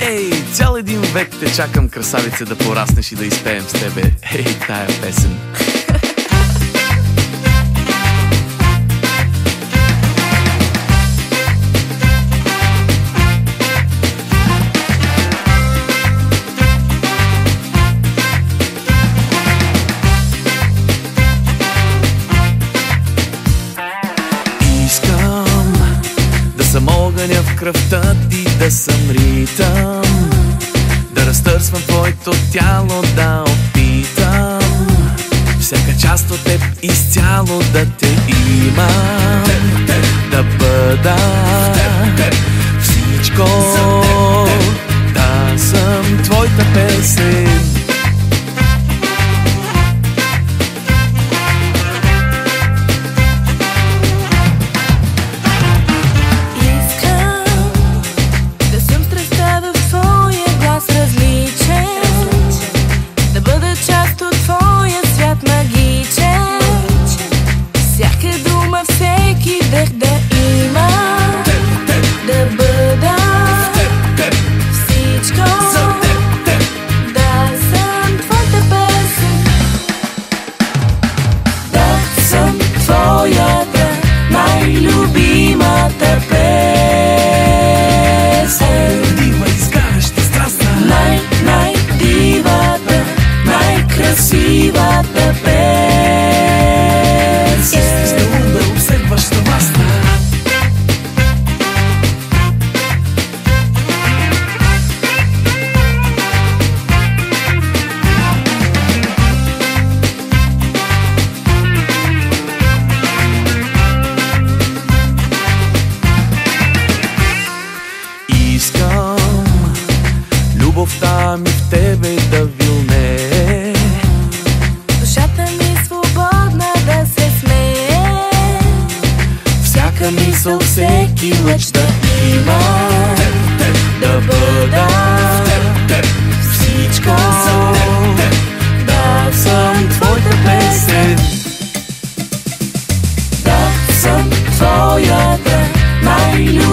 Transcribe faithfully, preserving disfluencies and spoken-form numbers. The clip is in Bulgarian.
Ей, цял един век те чакам, красавице, да пораснеш и да изпеем с тебе. Ей, тая песен. Съм огъня в кръвта ти, да съм ритъм, да разтърсвам твоето тяло, да опитам всяка част от теб изцяло да те имам, да бъда всичко, да съм твоята песен. Най-любимата песен, дива, изгаряща, страстна, най-най-дивата, най-красивата песен, истинска лунда, обсебваща властна. Искам любовта ми в тебе да вилнее, душата ми свободна да се смее, всяка мисъл, всеки лъч да има, да бъда всичко, да съм твоята песен, да съм твоята най-любимата